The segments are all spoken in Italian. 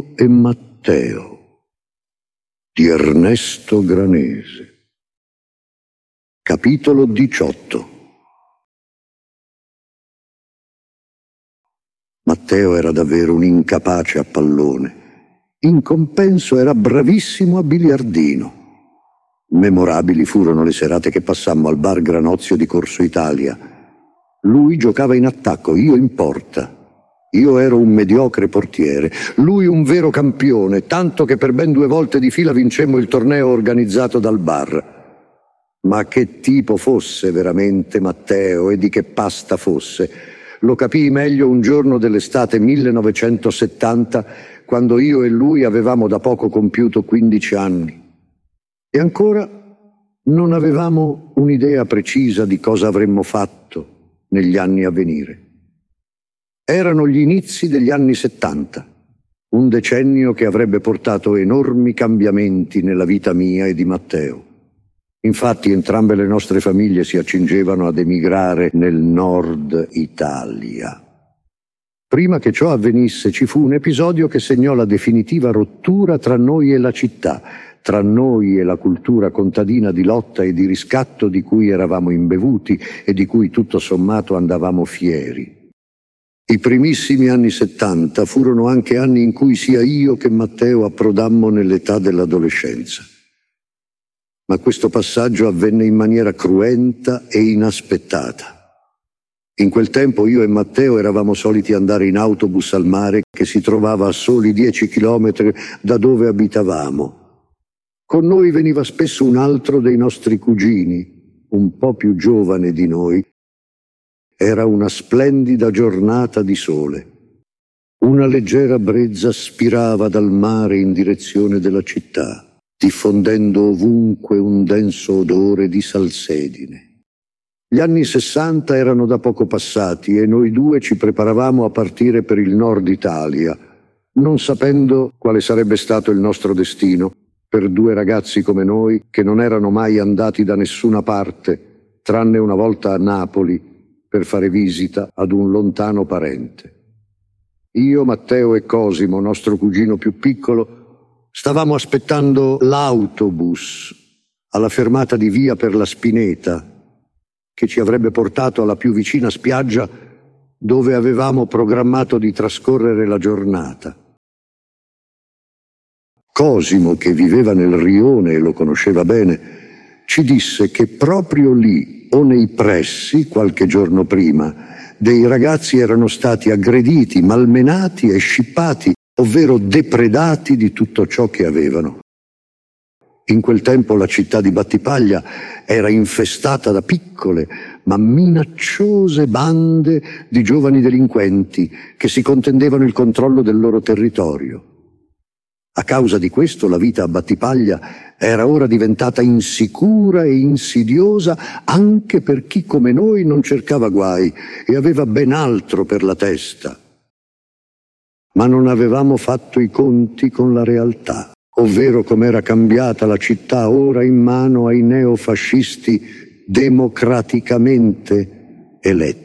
Io e Matteo di Ernesto Granese. Capitolo 18. Matteo era davvero un incapace a pallone. In compenso era bravissimo a biliardino. Memorabili furono le serate che passammo al bar Granozio di Corso Italia. Lui giocava in attacco, io in porta. Io ero un mediocre portiere, lui un vero campione, tanto che per ben 2 volte di fila vincemmo il torneo organizzato dal bar. Ma che tipo fosse veramente Matteo e di che pasta fosse, lo capii meglio un giorno dell'estate 1970, quando io e lui avevamo da poco compiuto 15 anni. E ancora non avevamo un'idea precisa di cosa avremmo fatto negli anni a venire. Erano gli inizi degli anni 70, un decennio che avrebbe portato enormi cambiamenti nella vita mia e di Matteo. Infatti entrambe le nostre famiglie si accingevano ad emigrare nel nord Italia. Prima che ciò avvenisse ci fu un episodio che segnò la definitiva rottura tra noi e la città, tra noi e la cultura contadina di lotta e di riscatto di cui eravamo imbevuti e di cui tutto sommato andavamo fieri. I primissimi anni 70 furono anche anni in cui sia io che Matteo approdammo nell'età dell'adolescenza. Ma questo passaggio avvenne in maniera cruenta e inaspettata. In quel tempo io e Matteo eravamo soliti andare in autobus al mare che si trovava a soli 10 chilometri da dove abitavamo. Con noi veniva spesso un altro dei nostri cugini, un po' più giovane di noi. Era una splendida giornata di sole. Una leggera brezza spirava dal mare in direzione della città, diffondendo ovunque un denso odore di salsedine. Gli anni 60 erano da poco passati e noi due ci preparavamo a partire per il nord Italia, non sapendo quale sarebbe stato il nostro destino per 2 ragazzi come noi che non erano mai andati da nessuna parte, tranne una volta a Napoli, per fare visita ad un lontano parente. Io, Matteo e Cosimo, nostro cugino più piccolo, stavamo aspettando l'autobus alla fermata di via per la Spineta, che ci avrebbe portato alla più vicina spiaggia dove avevamo programmato di trascorrere la giornata. Cosimo, che viveva nel rione e lo conosceva bene, ci disse che proprio lì o nei pressi, qualche giorno prima, dei ragazzi erano stati aggrediti, malmenati e scippati, ovvero depredati di tutto ciò che avevano. In quel tempo la città di Battipaglia era infestata da piccole ma minacciose bande di giovani delinquenti che si contendevano il controllo del loro territorio. A causa di questo la vita a Battipaglia era ora diventata insicura e insidiosa anche per chi come noi non cercava guai e aveva ben altro per la testa. Ma non avevamo fatto i conti con la realtà, ovvero com'era cambiata la città ora in mano ai neofascisti democraticamente eletti.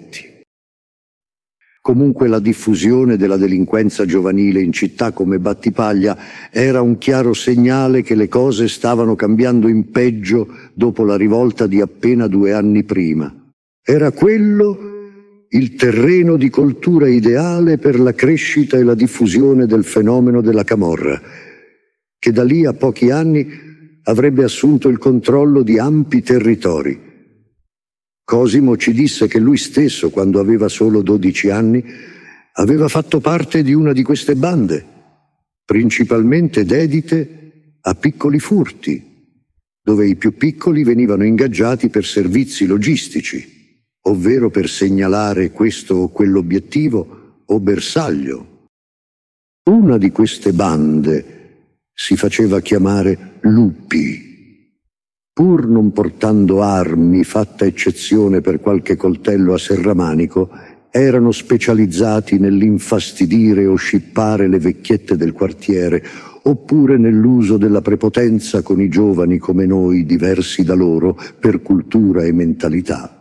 Comunque la diffusione della delinquenza giovanile in città come Battipaglia era un chiaro segnale che le cose stavano cambiando in peggio dopo la rivolta di appena 2 anni prima. Era quello il terreno di coltura ideale per la crescita e la diffusione del fenomeno della camorra, che da lì a pochi anni avrebbe assunto il controllo di ampi territori. Cosimo ci disse che lui stesso, quando aveva solo 12 anni, aveva fatto parte di una di queste bande, principalmente dedite a piccoli furti, dove i più piccoli venivano ingaggiati per servizi logistici, ovvero per segnalare questo o quell'obiettivo o bersaglio. Una di queste bande si faceva chiamare Lupi. Pur non portando armi, fatta eccezione per qualche coltello a serramanico, erano specializzati nell'infastidire o scippare le vecchiette del quartiere, oppure nell'uso della prepotenza con i giovani come noi, diversi da loro per cultura e mentalità.